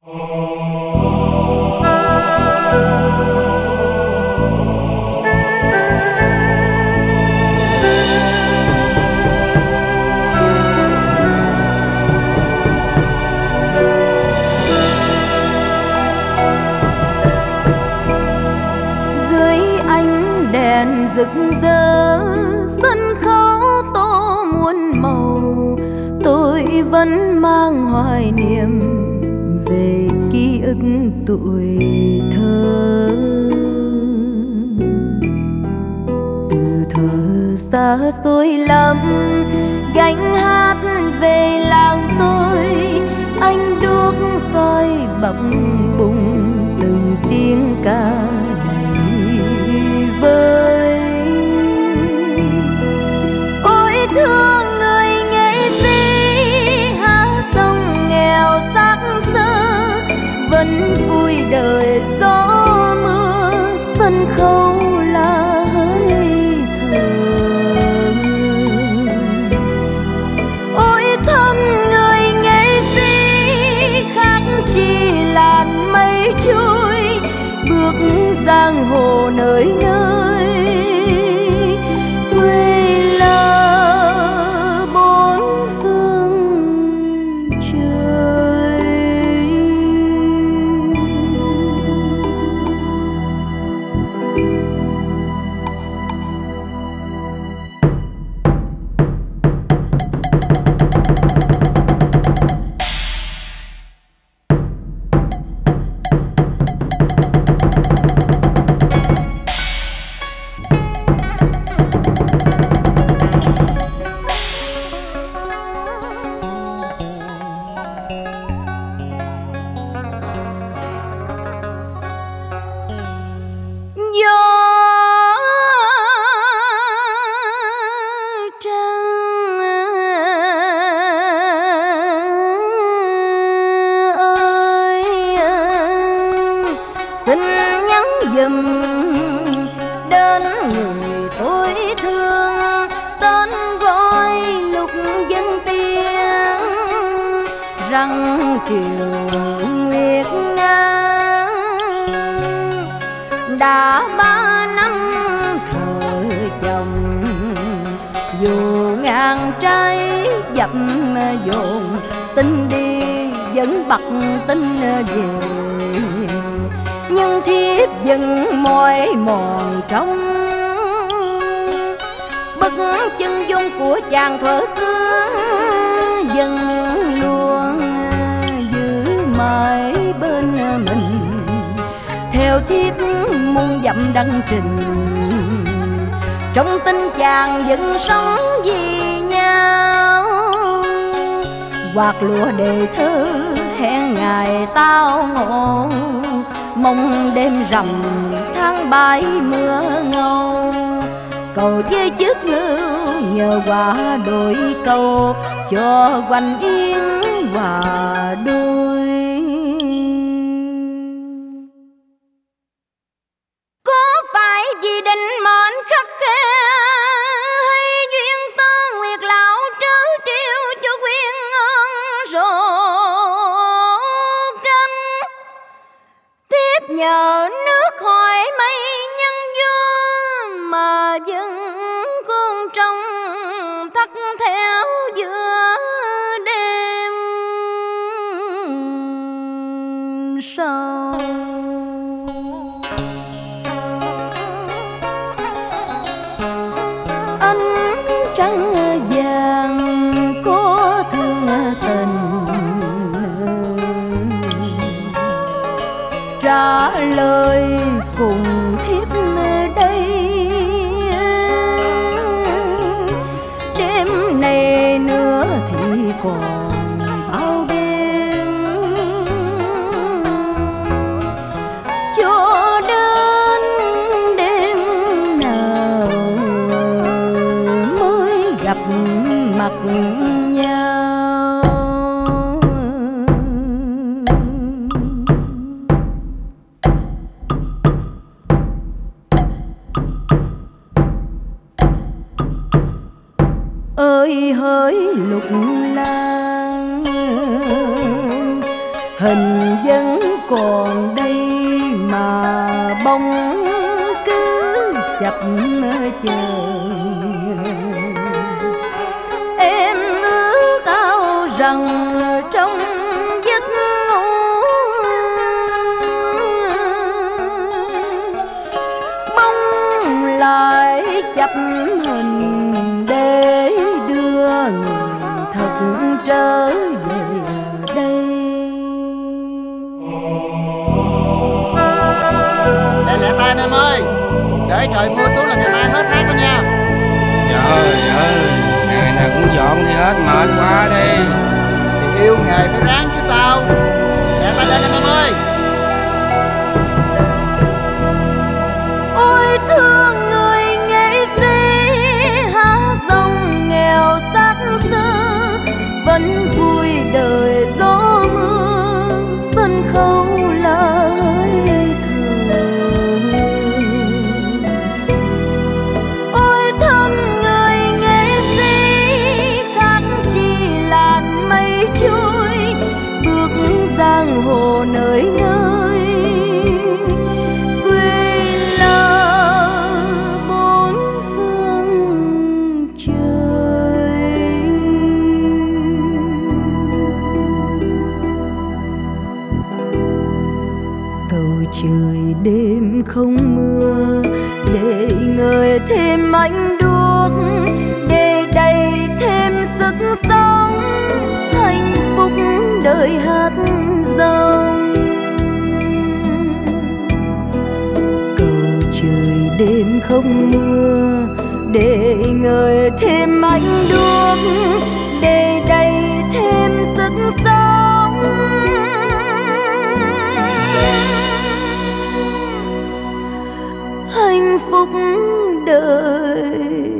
Rực rỡ sân khấu tô muôn màu, tôi vẫn mang hoài niệm về ký ức tuổi thơ. Từ thuở xa xôi lắm gánh hát về làng tôi, anh đuốc soi bập bùng từng tiếng ca đầy vơi. Thương người nghệ sĩ hát sông nghèo xác xơ, vẫn vui đời gió mưa, sân khấu là hơi thở. Ôi thân người nghệ sĩ khác chỉ làn mây trôi, bước giang hồ nơi nơi quê làng. Xin nhắn dùm đến người tôi thương, tên gọi lúc dân tiếng rằng Kiều Nguyệt Nga đã 3 năm thời chồng, dù ngàn trái dập dồn tin đi vẫn bật tin về, nhưng thiếp vẫn mỏi mòn trong bức chân dung của chàng thuở xưa, vẫn luôn giữ mãi bên mình. Theo thiếp muôn dặm đăng trình, trong tình chàng vẫn sống vì nhau. Quạt lụa đề thơ hẹn ngày tao ngộ, mong đêm rằm tháng 7 mưa ngâu. Cầu với chiếc ngưu nhờ quả đôi câu, cho quanh yên hòa đôi. Có phải vì định mệnh khắc khe, hay duyên tơ nguyệt lão trớ trêu cho quyên ơn rồi canh? Thiếp nhờ nước hỏi mây nhân vô, mà vẫn con trong thắt theo giữa đêm sâu. Ánh trăng vàng có thương tình, trả lời cùng thiếp đây. Đêm này nữa thì còn bao đêm, cho đến đêm nào mới gặp mặt nhau. Ơi hỡi lục lang, hình vẫn còn đây mà bóng cứ chập chờn. Em ước ao rằng trong giấc ngủ bóng lại chập hình để đưa người thật trở về đây. Lẹ tay anh em ơi, để trời mưa xuống là ngày mai hết rác đó nha. Trời ơi, ngày nào cũng dọn thì hết mệt quá đi. Thì yêu nghề phải ráng chứ sao. Lẹ tay lên anh em ơi. Ôi thương người nghệ sĩ hát dòng nghèo xác xơ, vẫn vui đời gió mưa, sân khấu là hơi thở. Ôi thân người nghệ sĩ khác chỉ làn mây trôi, bước giang hồ nơi nơi quê là bốn phương trời. Cầu trời đêm không mưa để ngời thêm ánh đuốc, để đầy thêm sức sống hạnh phúc đời hát dòng. Cầu trời đêm không mưa để ngời thêm ánh đuốc, để đầy thêm sức sống hạnh phúc đời